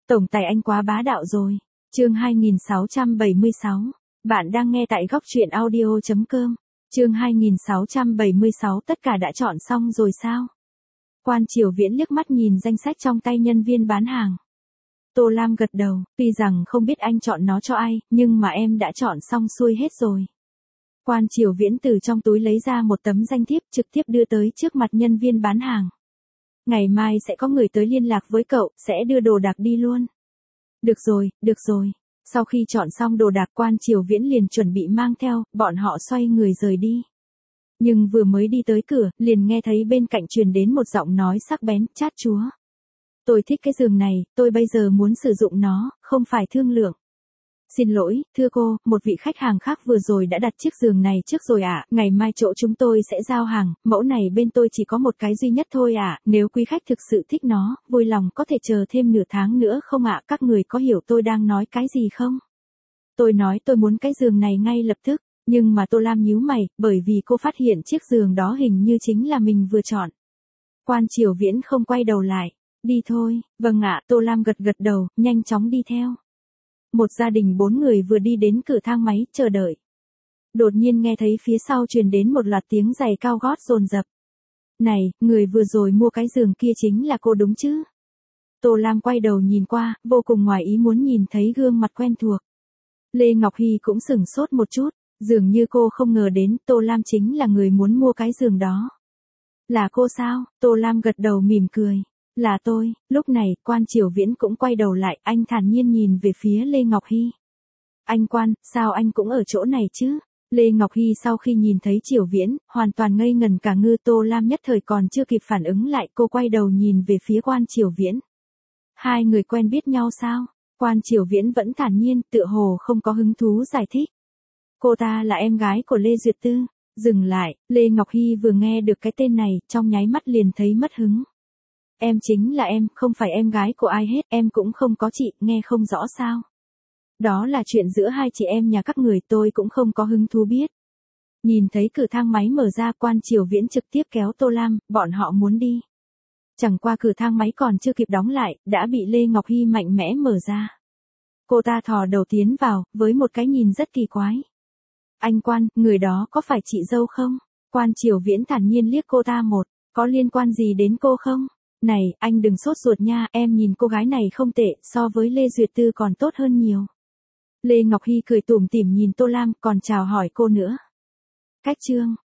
Tổng tài anh quá bá đạo rồi. Chương 2676. Bạn đang nghe tại góc truyện audio.com. Chương 2676 tất cả đã chọn xong rồi sao? Quan Triều Viễn liếc mắt nhìn danh sách trong tay nhân viên bán hàng. Tô Lam gật đầu, tuy rằng không biết anh chọn nó cho ai, nhưng mà em đã chọn xong xuôi hết rồi. Quan Triều Viễn từ trong túi lấy ra một tấm danh thiếp trực tiếp đưa tới trước mặt nhân viên bán hàng. Ngày mai sẽ có người tới liên lạc với cậu, sẽ đưa đồ đạc đi luôn. Được rồi, được rồi. Sau khi chọn xong đồ đạc, Quan Triều Viễn liền chuẩn bị mang theo, bọn họ xoay người rời đi. Nhưng vừa mới đi tới cửa, liền nghe thấy bên cạnh truyền đến một giọng nói sắc bén, chát chúa. Tôi thích cái giường này, tôi bây giờ muốn sử dụng nó, không phải thương lượng. Xin lỗi, thưa cô, một vị khách hàng khác vừa rồi đã đặt chiếc giường này trước rồi ạ, ngày mai chỗ chúng tôi sẽ giao hàng, mẫu này bên tôi chỉ có một cái duy nhất thôi ạ, nếu quý khách thực sự thích nó, vui lòng có thể chờ thêm nửa tháng nữa không ạ, các người có hiểu tôi đang nói cái gì không? Tôi nói tôi muốn cái giường này ngay lập tức, nhưng mà Tô Lam nhíu mày, bởi vì cô phát hiện chiếc giường đó hình như chính là mình vừa chọn. Quan Triều Viễn không quay đầu lại, đi thôi, vâng ạ, Tô Lam gật gật đầu, nhanh chóng đi theo. Một gia đình 4 người vừa đi đến cửa thang máy, chờ đợi. Đột nhiên nghe thấy phía sau truyền đến một loạt tiếng giày cao gót dồn dập. Này, người vừa rồi mua cái giường kia chính là cô đúng chứ? Tô Lam quay đầu nhìn qua, vô cùng ngoài ý muốn nhìn thấy gương mặt quen thuộc. Lê Ngọc Hy cũng sửng sốt một chút, dường như cô không ngờ đến Tô Lam chính là người muốn mua cái giường đó. Là cô sao? Tô Lam gật đầu mỉm cười. Là tôi. Lúc này, Quan Triều Viễn cũng quay đầu lại, anh thản nhiên nhìn về phía Lê Ngọc Hy. Anh Quan, sao anh cũng ở chỗ này chứ? Lê Ngọc Hy sau khi nhìn thấy Triều Viễn, hoàn toàn ngây ngần cả ngư. Tô Lam nhất thời còn chưa kịp phản ứng lại, cô quay đầu nhìn về phía Quan Triều Viễn. Hai người quen biết nhau sao? Quan Triều Viễn vẫn thản nhiên, tựa hồ không có hứng thú giải thích. Cô ta là em gái của Lê Duyệt Tư. Dừng lại, Lê Ngọc Hy vừa nghe được cái tên này, trong nháy mắt liền thấy mất hứng. Em chính là em, không phải em gái của ai hết, em cũng không có chị, nghe không rõ sao? Đó là chuyện giữa hai chị em nhà các người, tôi cũng không có hứng thú biết. Nhìn thấy cửa thang máy mở ra, Quan Triều Viễn trực tiếp kéo Tô Lam, bọn họ muốn đi. Chẳng qua cửa thang máy còn chưa kịp đóng lại, đã bị Lê Ngọc Hy mạnh mẽ mở ra. Cô ta thò đầu tiến vào, với một cái nhìn rất kỳ quái. Anh Quan, người đó có phải chị dâu không? Quan Triều Viễn thản nhiên liếc cô ta một, có liên quan gì đến cô không? Này, anh đừng sốt ruột nha, em nhìn cô gái này không tệ, so với Lê Duyệt Tư còn tốt hơn nhiều. Lê Ngọc Hy cười tủm tỉm nhìn Tô Lam, còn chào hỏi cô nữa. Cách chương.